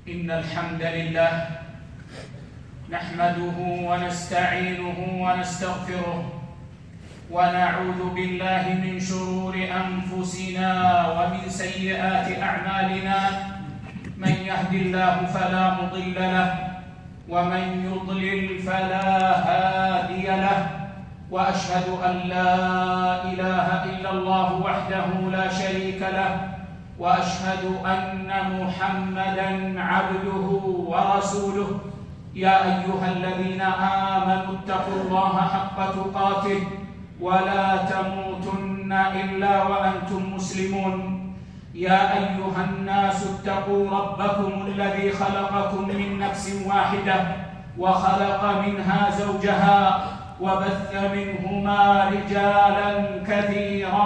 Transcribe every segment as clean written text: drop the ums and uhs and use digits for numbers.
إن الحمد لله نحمده ونستعينه ونستغفره ونعوذ بالله من شرور أنفسنا ومن سيئات أعمالنا. من يهد الله فلا مضل له ومن يضلل فلا هادي له، وأشهد أن لا إله إلا الله وحده لا شريك له، وأشهد أن محمدًا عبده ورسوله. يا أيها الذين آمنوا اتقوا الله حق تقاته ولا تموتن إلا وأنتم مسلمون. يا أيها الناس اتقوا ربكم الذي خلقكم من نفس واحدة وخلق منها زوجها وبث منهما رجالا كثيرا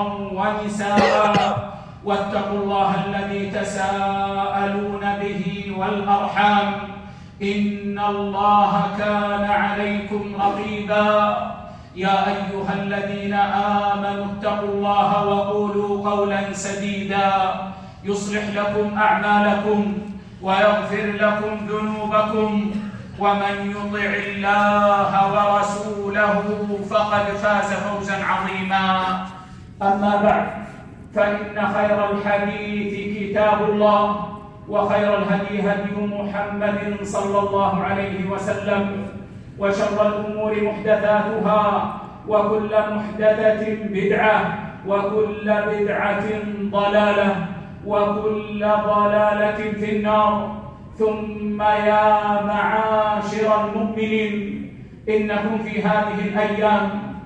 ونساء، واتقوا الله الذي تساءلون به والأرحام، إن الله كان عليكم رقيبا. يا أيها الذين آمنوا اتقوا الله وقولوا قولا سديدا يصلح لكم أعمالكم ويغفر لكم ذنوبكم، ومن يطع الله ورسوله فقد فاز فوزا عظيما. أما بعد، فإن خير الحديث كتاب الله، وخير الهدي هدي محمد صلى الله عليه وسلم، وشر الأمور محدثاتها، وكل محدثة بدعة، وكل بدعة ضلالة، وكل ضلالة في النار. ثم يا معاشر المؤمنين، إنكم في هذه الأيام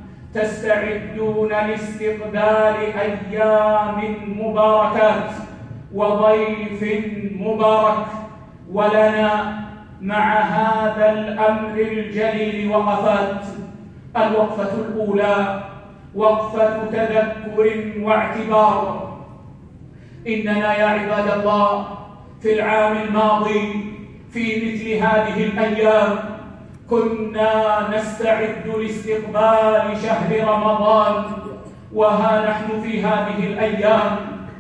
تستعدون لاستقبال أيام مباركات وضيف مبارك، ولنا مع هذا الأمر الجليل وقفات. الوقفة الأولى وقفة تذكر واعتبار. إننا يا عباد الله في العام الماضي في مثل هذه الأيام كنا نستعد لاستقبال شهر رمضان، وها نحن في هذه الأيام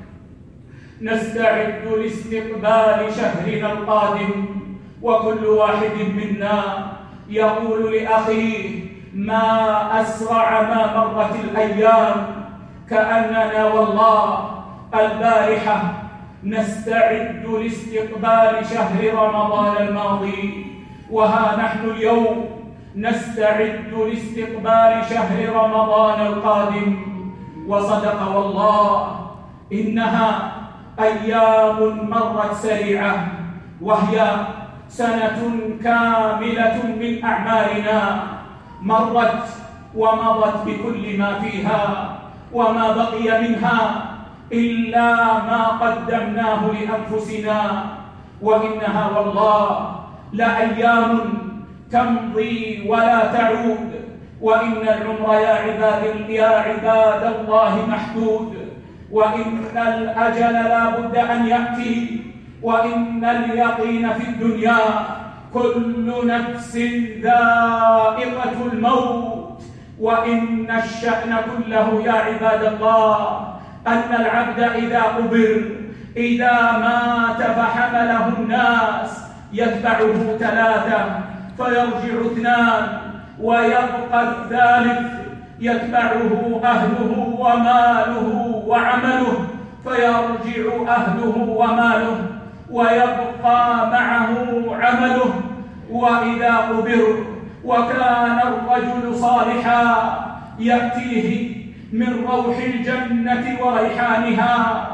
نستعد لاستقبال شهرنا القادم، وكل واحد منا يقول لأخيه: ما أسرع ما مرت الأيام، كأننا والله البارحة نستعد لاستقبال شهر رمضان الماضي، وها نحن اليوم نستعد لاستقبال شهر رمضان القادم. وصدق والله، إنها أيام مرت سريعة، وهي سنة كاملة من أعمارنا مرت ومضت بكل ما فيها، وما بقي منها إلا ما قدمناه لأنفسنا، وإنها والله لأيام تمضي ولا تعود، وإن العمر يا عباد الله محدود، وإن الأجل لا بد أن يأتي، وإن اليقين في الدنيا كل نفس ذائقة الموت، وإن الشأن كله يا عباد الله أن العبد إذا مات فحمله الناس يتبعه 3، فيرجع 2، ويبقى الثالث يتبعه أهله وماله وعمله، فيرجع أهله وماله ويبقى معه عمله. وإذا قبر وكان الرجل صالحا يأتيه من روح الجنة وريحانها،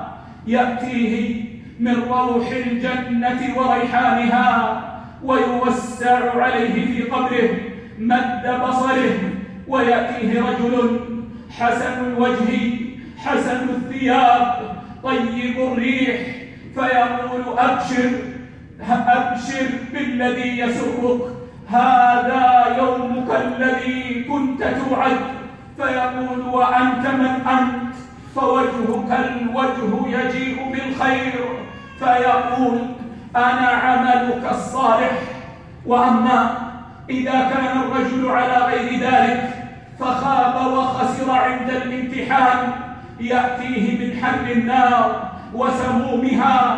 ويوسع عليه في قبره مد بصره، ويأتيه رجل حسن الوجه حسن الثياب طيب الريح، فيقول: أبشر بالذي يسرك، هذا يومك الذي كنت توعد. فيقول: وأنت من أنت؟ فوجهك الوجه يجيء بالخير، فيقول: أنا عملك الصالح. وأما إذا كان الرجل على غير ذلك فخاب وخسر عند الامتحان، يأتيه من حر النار وسمومها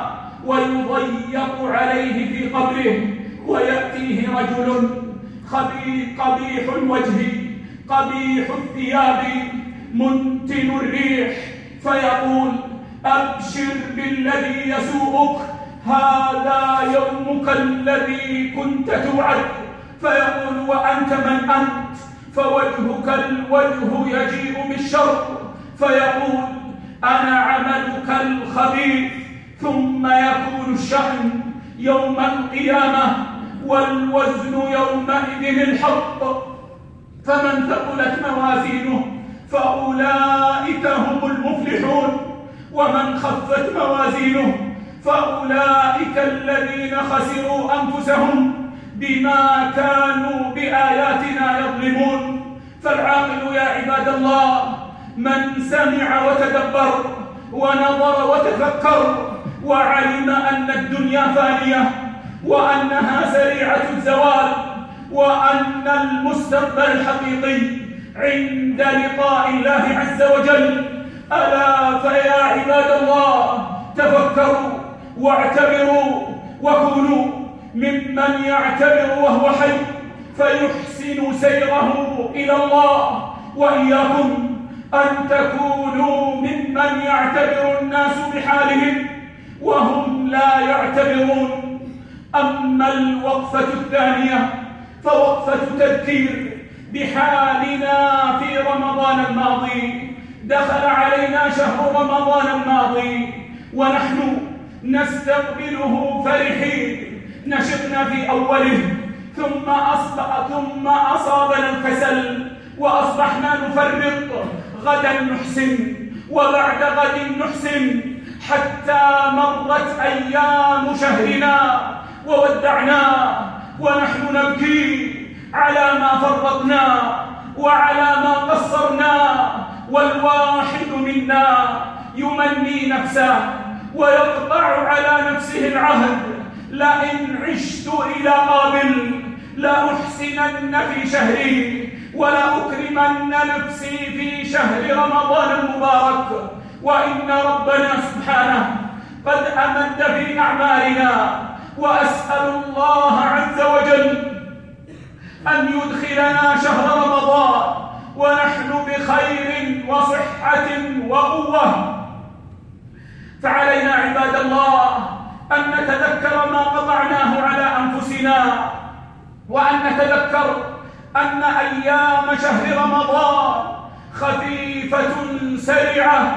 ويضيق عليه في قبره، ويأتيه رجل قبيح الوجه قبيح الثياب منتن الريح، فيقول: أبشر بالذي يسوءك، هذا يومك الذي كنت توعد. فيقول: وأنت من أنت؟ فوجهك الوجه يجيء بالشر، فيقول: أنا عملك الخبيث. ثم يكون الشأن يوم القيامة والوزن يومئذ الحق، فمن ثقلت موازينه فأولئك هم المفلحون، ومن خفت موازينه فأولئك الذين خسروا أنفسهم بما كانوا بآياتنا يظلمون. فالعاقل يا عباد الله من سمع وتدبر ونظر وتفكر وعلم أن الدنيا فانية، وأنها سريعة الزوال، وأن المستقبل الحقيقي عند لقاء الله عز وجل. ألا فيا عباد الله تفكروا واعتبروا، وكونوا ممن يعتبر وهو حي فيحسن سيره إلى الله، وإياكم أن تكونوا ممن يعتبر الناس بحالهم وهم لا يعتبرون. أما الوقفة الثانية فوقفة تذكير بحالنا في رمضان الماضي. دخل علينا شهر رمضان الماضي ونحن نستقبله فرحين، نشطنا في أوله، ثم أصابنا الكسل وأصبحنا نفرط. غدا نحسن وبعد غد نحسن، حتى مرت أيام شهرنا وودعنا ونحن نبكي على ما فرطنا وعلى ما قصرنا. والواحد منا يمني نفسه ويقطع على نفسه العهد: لئن عشت إلى قابل لأحسنن في شهري ولأكرمن نفسي في شهر رمضان المبارك. وإن ربنا سبحانه قد أمد في أعمالنا، وأسأل الله عز وجل أن يدخلنا شهر رمضان ونحن بخير وصحة وقوة. فعلينا عباد الله أن نتذكر ما قطعناه على أنفسنا، وأن نتذكر أن أيام شهر رمضان خفيفة سريعة،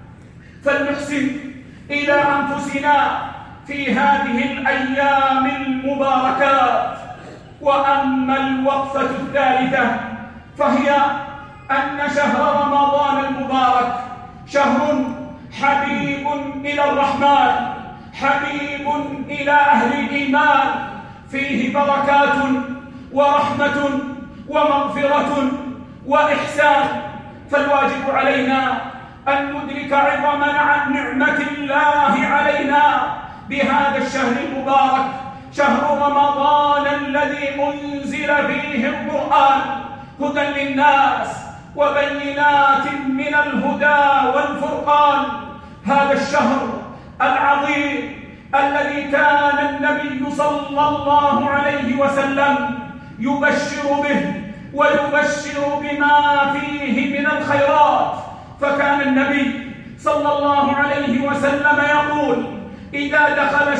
فلنحسن إلى أنفسنا في هذه الأيام المباركات. وأما الوقفة الثالثة فهي أن شهر رمضان المبارك شهر حبيب إلى الرحمن، حبيب إلى أهل الإيمان، فيه بركات ورحمة ومغفرة وإحسان. فالواجب علينا أن ندرك عظم نعمة الله علينا بهذا الشهر المبارك، شهر رمضان الذي أنزل فيه القرآن هدى للناس وبينات من الهدى والفرقان. هذا الشهر العظيم الذي كان النبي صلى الله عليه وسلم يبشر به ويبشر بما فيه من الخيرات. فكان النبي صلى الله عليه وسلم يقول: إذا دخل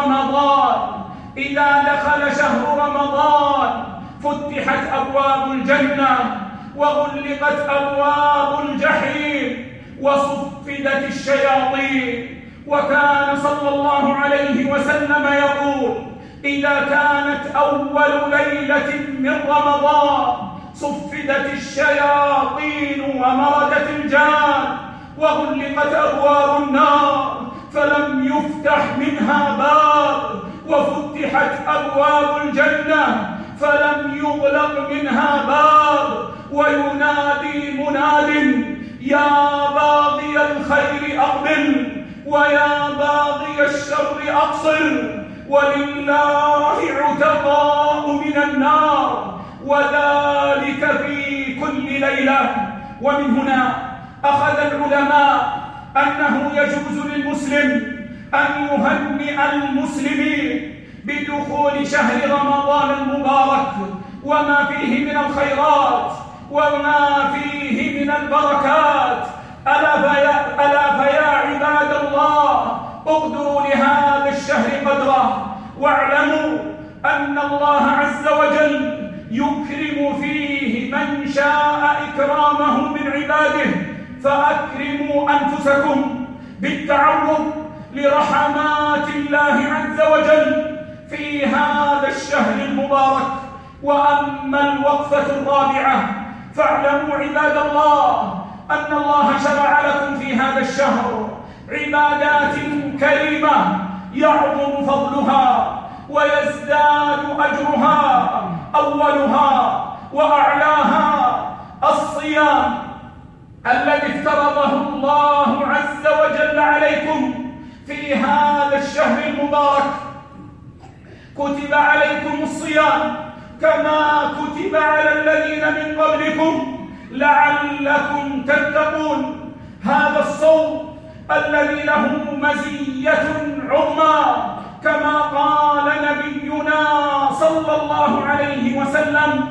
شهر رمضان فتحت أبواب الجنة وغلقت أبواب الجحيم وصفدت الشياطين. وكان صلى الله عليه وسلم يقول: إذا كانت أول ليلة من رمضان صفدت الشياطين ومردت الجان وغلقت أبواب النار فلم يفتح منها باب، وفتحت أبواب الجنة فلم يغلق منها باب. وينادي مناد: يا باغي الخير أقبل ويا باغي الشر أقصر، ولله عتقاء من النار، وذلك في كل ليلة. ومن هنا أخذ العلماء أنه يجوز للمسلم أن يهنئ المسلمين بدخول شهر رمضان المبارك وما فيه من الخيرات وما فيه من البركات. ألا فيا عباد الله اقدروا لهذا الشهر قدره، واعلموا أن الله عز وجل يكرم فيه من شاء إكرامه من عباده، فأكرموا أنفسكم بالتعرض لرحمات الله عز وجل في هذا الشهر المبارك. وأما الوقفة الرابعة فاعلموا عباد الله أن الله شرع لكم في هذا الشهر عبادات كريمة يعظم فضلها ويزداد أجرها. أولها وأعلاها الصيام الذي افترضه الله عز وجل عليكم في هذا الشهر المبارك. كتب عليكم الصيام كما كتب على الذين من قبلكم لعلكم تتقون. هذا الصوم الذي له مزية عظمى كما قال نبينا صلى الله عليه وسلم: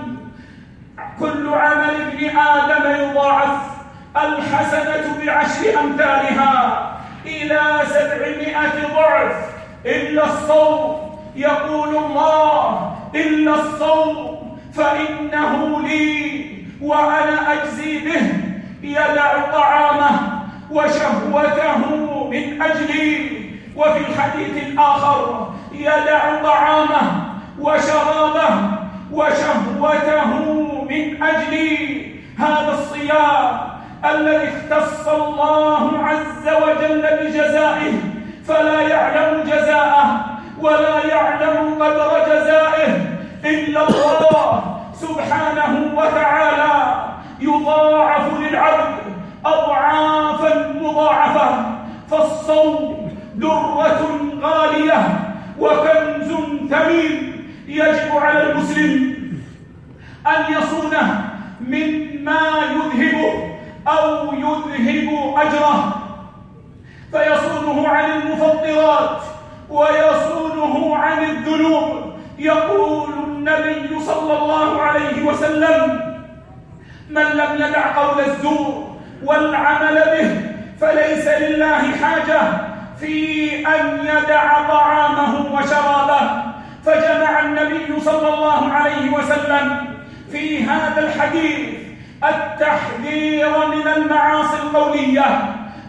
كل عمل ابن آدم يضاعف الحسنة ب10 أمثالها إلى 700 ضعف إلا الصوم. يقول الله: إلا الصوم فإنه لي وأنا أجزي به، يدع طعامه وشهوته من أجلي. وفي الحديث الآخر: يدع طعامه وشرابه وشهوته من أجلي. هذا الصيام الذي اختص الله عز وجل بجزائه، فلا يعلم جزاءه ولا يعلم قدر جزائه إلا الله سبحانه وتعالى. يضاعف للعبد أضعافا مضاعفة، فالصوم درة غالية وكنز ثمين يجب على المسلم أن يصونه مما يذهب أو يذهب أجره، فيصونه عن المفطرات ويصونه عن الذنوب. يقول النبي صلى الله عليه وسلم: من لم يدع قول الزور والعمل به فليس لله حاجة في أن يدع طعامه وشرابه. فجمع النبي صلى الله عليه وسلم في هذا الحديث التحذير من المعاصي القولية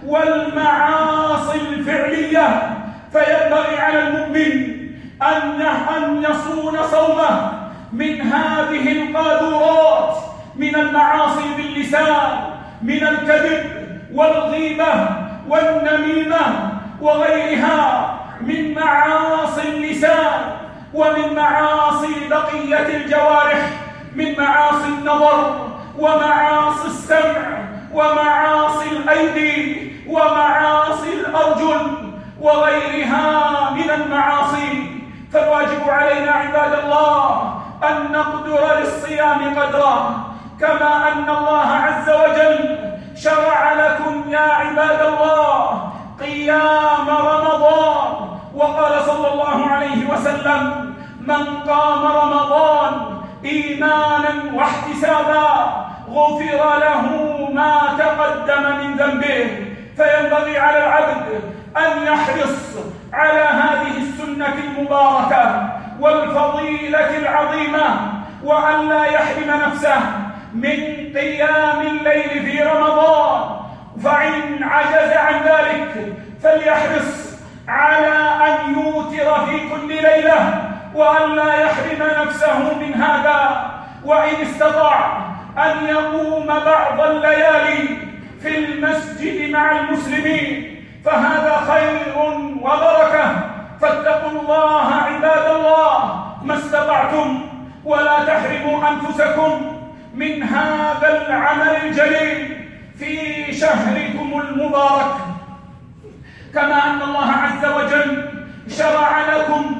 والمعاصي الفعلية. فينبغي على المؤمن أن يصون صومه من هذه القاذورات من المعاصي باللسان، من الكذب والغيبة والنميمة وغيرها من معاصي اللسان، ومن معاصي بقية الجوارح، من معاصي النظر ومعاصي السمع ومعاصي الأيدي ومعاصي الأرجل وغيرها من المعاصي. فالواجب علينا عباد الله أن نقدر للصيام قدره، كما أن الله عز وجل شرع لكم يا عباد الله قيام رمضان، وقال صلى الله عليه وسلم: من قام رمضان إيمانا واحتسابا غفر له ما تقدم من ذنبه. فينبغي على العبد أن يحرص على هذه السنة المباركة والفضيلة العظيمة، وأن لا يحرم نفسه من قيام الليل في رمضان. فإن عجز عن ذلك فليحرص على أن يوتر في كل ليلة، وأن لا يحرم نفسه من هذا. وإن استطاع أن يقوم بعض الليالي في المسجد مع المسلمين فهذا خير وبركة. فاتقوا الله عباد الله ما استطعتم، ولا تحرموا أنفسكم من هذا العمل الجليل في شهركم المبارك. كما أن الله عز وجل شرع لكم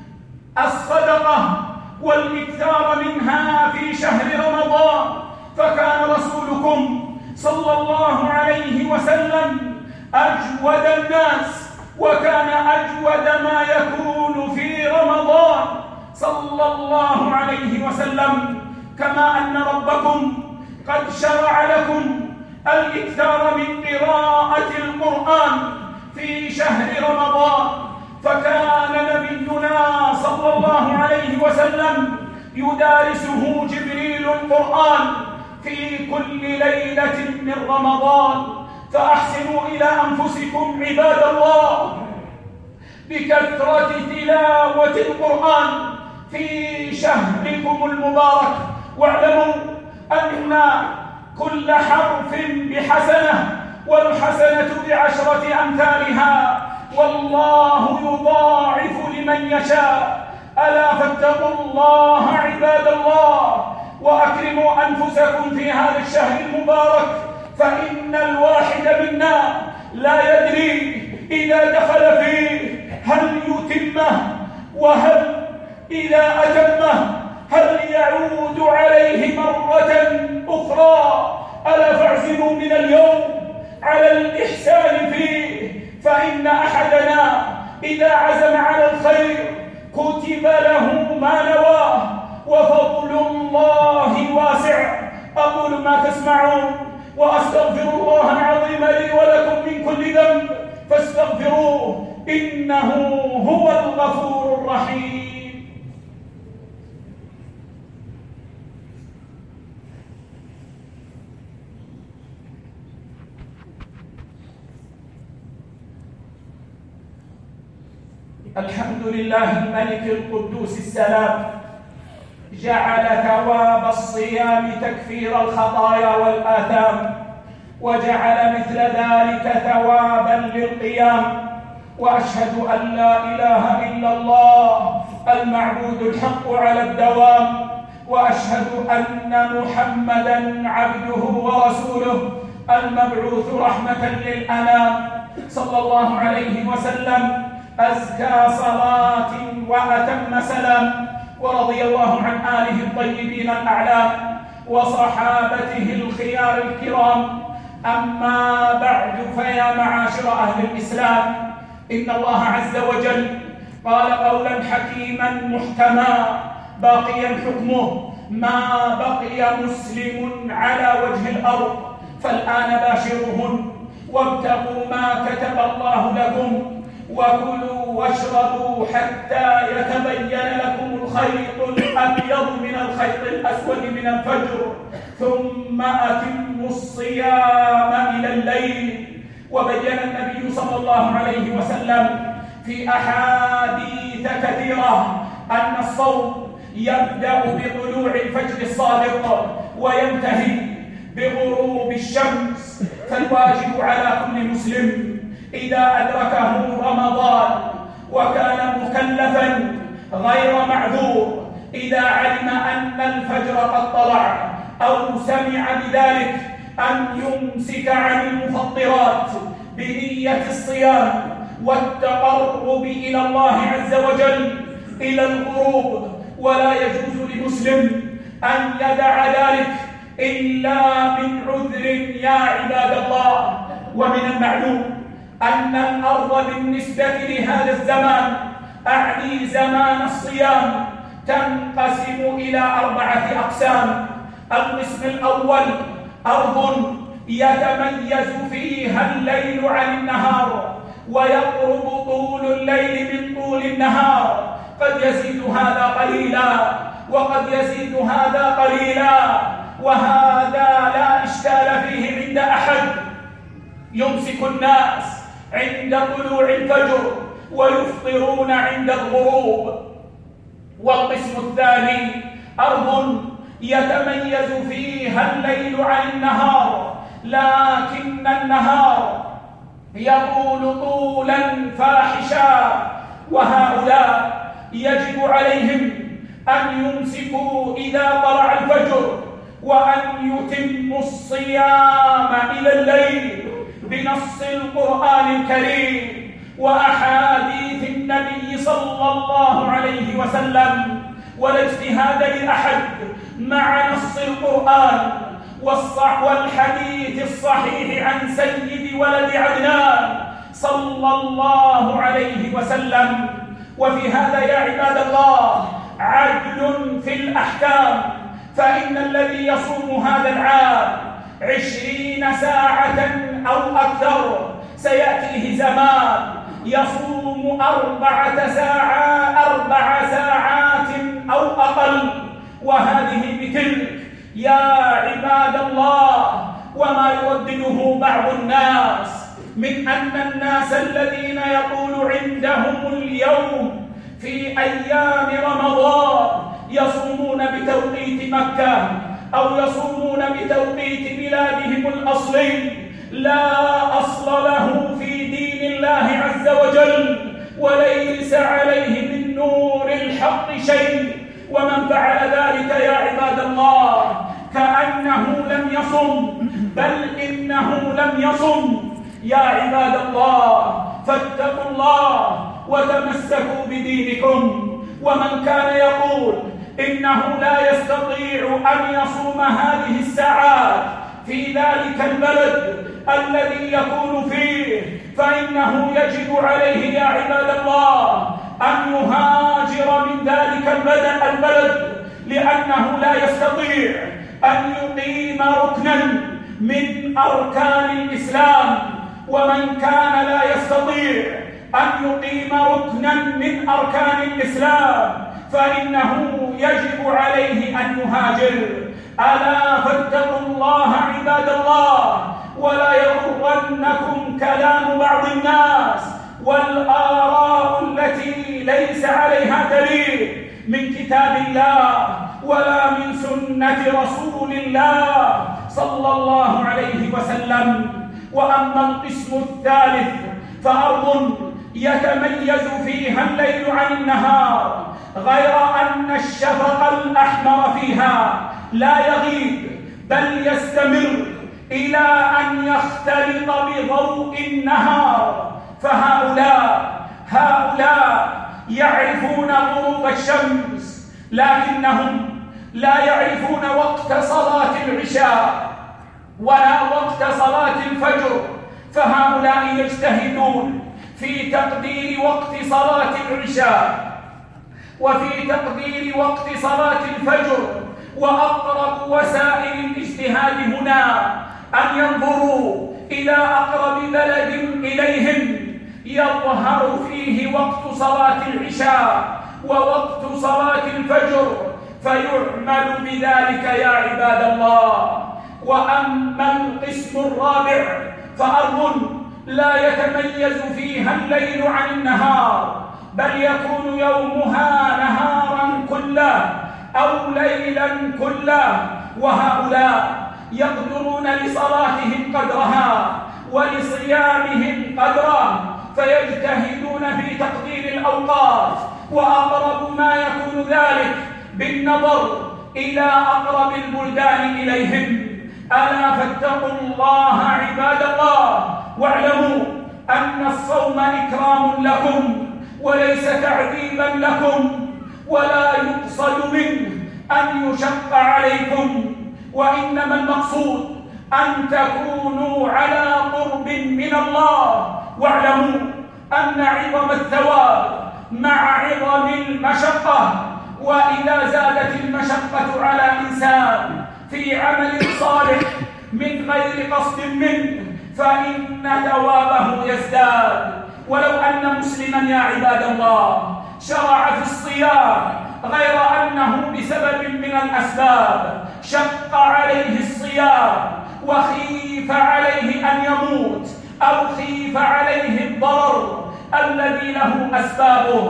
الصدقة والإكثار منها في شهر رمضان، فكان رسولكم صلى الله عليه وسلم أجود الناس وكان أجود ما يكون في رمضان صلى الله عليه وسلم، كما أن ربكم قد شرع لكم الإكثار من قراءة القرآن في شهر رمضان، فكان نبينا صلى الله عليه وسلم يدارسه جبريل القرآن في كل ليلة من رمضان. فأحسنوا إلى أنفسكم عباد الله بكثرة تلاوة القرآن في شهركم المبارك، واعلموا أن كل حرف بحسنة، والحسنة ب10 أمثالها، والله يضاعف لمن يشاء. ألا فاتقوا الله عباد الله، وأكرموا أنفسكم في هذا الشهر المبارك، فإن الواحد منا لا يدري إذا دخل فيه هل يتمه، وهل إذا أتمه هل يعود عليه مرة أخرى. ألا فاعزموا من اليوم على الإحسان فيه، فإن أحدنا إذا عزم على الخير كتب له ما نواه، وفضل الله واسع. أقول ما تسمعون، وأستغفر الله العظيم لي ولكم من كل ذنب، فاستغفروه إنه هو الغفور الرحيم. الحمد لله الملك القدوس السلام، جعل ثواب الصيام تكفير الخطايا والآثام، وجعل مثل ذلك ثوابا للقيام. وأشهد أن لا إله إلا الله المعبود الحق على الدوام، وأشهد أن محمدا عبده ورسوله المبعوث رحمة للأنام، صلى الله عليه وسلم أزكى صلاة وأتم سلام. ورضي الله عن آله الطيبين الأعلام وصحابته الخيار الكرام. أما بعد، فيا معاشر أهل الإسلام، إن الله عز وجل قال قولا حكيما محكما باقيا حكمه ما بقي مسلم على وجه الأرض، فالآن باشروهن وابتغوا ما كتب الله لكم، وكلوا واشربوا حتى يتبين لكم الخيط الأبيض من الخيط الأسود من الفجر، ثم أتموا الصيام إلى الليل. وبين النبي صلى الله عليه وسلم في أحاديث كثيرة أن الصوم يبدأ بطلوع الفجر الصادق وينتهي بغروب الشمس، فالواجب على كل مسلم إذا أدركه رمضان وكان مكلفا غير معذور، إذا علم أن الفجر قد طلع أو سمع بذلك، أن يمسك عن المفطرات بنية الصيام والتقرب إلى الله عز وجل إلى الغروب. ولا يجوز لمسلم أن يدع ذلك إلا من عذر يا عباد الله. ومن المعلوم أن الأرض بالنسبة لهذا الزمان، أعني زمان الصيام، تنقسم إلى 4 أقسام. القسم الأول أرض يتميز فيها الليل عن النهار، ويقرب طول الليل من طول النهار، قد يزيد هذا قليلا وقد يزيد هذا قليلا، وهذا لا إشكال فيه عند أحد. يمسك الناس عند طلوع الفجر ويفطرون عند الغروب. والقسم الثاني أرض يتميز فيها الليل عن النهار، لكن النهار يطول طولا فاحشا، وهؤلاء يجب عليهم أن يمسكوا إذا طلع الفجر، وأن يتموا الصيام إلى الليل بنص القرآن الكريم وأحاديث النبي صلى الله عليه وسلم. ولا اجتهاد لأحد مع نص القرآن والحديث الصحيح عن سيد ولد عدنان صلى الله عليه وسلم. وفي هذا يا عباد الله عدل في الأحكام، فإن الذي يصوم هذا العام 20 ساعة أو أكثر سيأتيه زمان يصوم 4 ساعات أو أقل، وهذه بتلك يا عباد الله. وما يردده بعض الناس من أن الناس الذين يطول عندهم اليوم في أيام رمضان يصومون بتوقيت مكة أو يصومون بتوقيت بلادهم الأصلي، لا أصل له في دين الله عز وجل، وليس عليه من نور الحق شيء. ومن فعل ذلك يا عباد الله كأنه لم يصم، بل إنه لم يصم. يا عباد الله فاتقوا الله وتمسكوا بدينكم. ومن كان يقول إنه لا يستطيع أن يصوم هذه الساعات في ذلك البلد الذي يكون فيه، فإنه يجب عليه يا عباد الله أن يهاجر من ذلك البلد، لأنه لا يستطيع أن يقيم ركنا من أركان الإسلام. ومن كان لا يستطيع أن يقيم ركنا من أركان الإسلام فإنه يجب عليه أن يهاجر. ألا فاتقوا الله عباد الله، ولا يغرنكم كلام بعض الناس والآراء التي ليس عليها دليل من كتاب الله ولا من سنة رسول الله صلى الله عليه وسلم. وأما القسم الثالث فأرض يتميز فيها الليل عن النهار، غير أن الشفق الأحمر فيها لا يغيب بل يستمر إلى أن يختلط بضوء النهار. فهؤلاء يعرفون غروب الشمس، لكنهم لا يعرفون وقت صلاة العشاء ولا وقت صلاة الفجر. فهؤلاء يجتهدون في تقدير وقت صلاة العشاء وفي تقدير وقت صلاة الفجر، وأقرب وسائل الاجتهاد هنا أن ينظروا إلى أقرب بلد إليهم يظهر فيه وقت صلاة العشاء ووقت صلاة الفجر فيعمل بذلك يا عباد الله. وأما القسم الرابع فأرض لا يتميز فيها الليل عن النهار، بل يكون يومها نهارا كله أو ليلا كله، وهؤلاء يقدرون لصلاتهم قدرها ولصيامهم قدره، فيجتهدون في تقدير الأوقات، وأقرب ما يكون ذلك بالنظر إلى أقرب البلدان إليهم. ألا فاتقوا الله عباد الله، واعلموا أن الصوم إكرام لكم وليس تعذيبا لكم، ولا يقصد منه أن يشق عليكم، وإنما المقصود أن تكونوا على قرب من الله. واعلموا أن عظم الثواب مع عظم المشقة، وإذا زادت المشقة على إنسان في عمل صالح من غير قصد منه فإن ثوابه يزداد. ولو أن مسلما يا عباد الله شرع في الصيام غير أنه بسبب من الأسباب شق عليه الصيام وخيف عليه أن يموت أو خيف عليه الضرر الذي له أسبابه،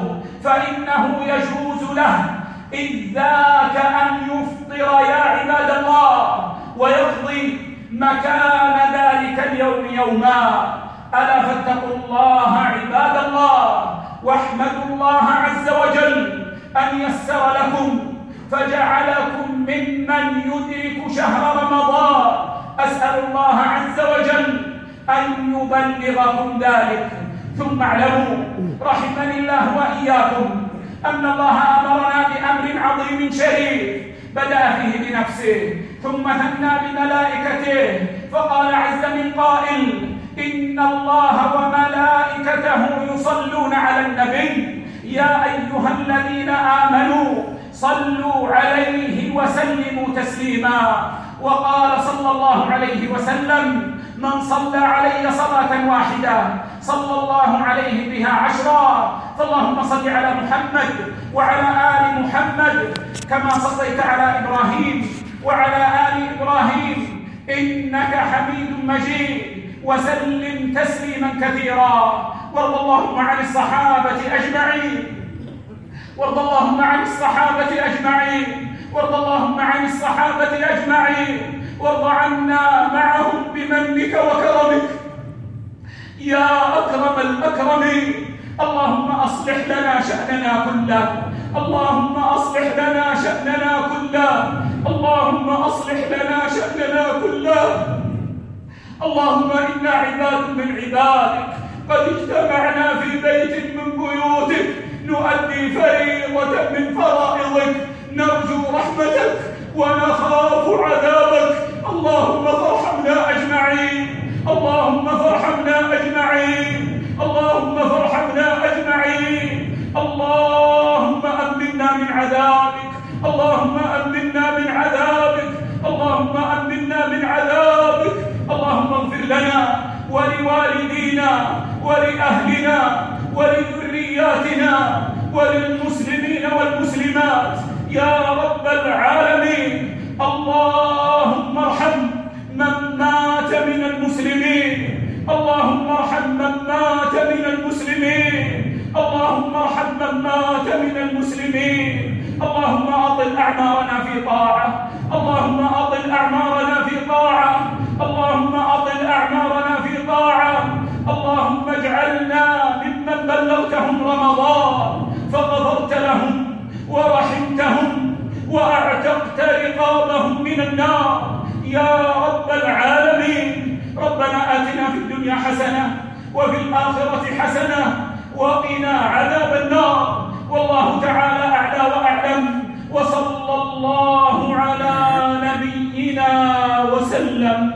فإنه يجوز له إذ ذاك أن يفطر يا عباد الله ويقضي مكان ذلك اليوم يوما. ألا فاتقوا الله عباد الله، واحمدوا الله عز وجل أن يسر لكم فجعلكم ممن يدرك شهر رمضان. أسأل الله عز وجل أن يبلغكم ذلك. ثم اعلموا رحمني الله وإياكم أن الله أمرنا بأمر عظيم شريف بدأ فيه بنفسه ثم ثنى بملائكته، فقال عز من قائل: إن الله وملائكته يصلون على النبي يا أيها الذين آمنوا صلوا عليه وسلموا تسليما. وقال صلى الله عليه وسلم من صلى علي صلاة واحدة صلى الله عليه بها 10. فاللهم صل على محمد وعلى آل محمد كما صليت على إبراهيم وعلى آل إبراهيم إنك حميد مجيد، وسلم تسليما كثيرا. وارض اللهم عن الصحابة أجمعين، وارض اللهم عن الصحابة أجمعين، وارض اللهم عن الصحابة أجمعين، وارض عنا معهم بمنك وكرمك يا أكرم الأكرمين. اللهم أصلح لنا شأننا كله، اللهم أصلح لنا شأننا كله، اللهم أصلح لنا شأننا كله. اللهم إنا عباد من عبادك قد اجتمعنا في بيت من بيوتك نؤدي فريضة من فرائضك، نرجو رحمتك ونخاف عذابك. اللهم فارحمنا أجمعين، اللهم فارحمنا أجمعين، اللهم فارحمنا أجمعين. اللهم أمنا من عذابك، اللهم أمنا من عذابك، اللهم أمنا من عذابك. اللهم اغفر لنا ولوالدينا ولأهلنا ولذرياتنا وللمسلمين والمسلمات يا رب العالمين. اللهم ارحم من مات من المسلمين، اللهم ارحم من مات من المسلمين، اللهم ارحم من مات من المسلمين. اللهم أطل أعمارنا في طاعة، اللهم أطل أعمارنا في طاعة، اللهم أطل أعمارنا في طاعة. اللهم اجعلنا ممن بلغتهم رمضان فغفرت لهم ورحمتهم وأعتقت رقابهم من النار يا رب العالمين. ربنا آتنا في الدنيا حسنة وفي الآخرة حسنة وقنا عذاب النار. والله تعالى أعلى وأعلم، وصلى الله على نبينا وسلم.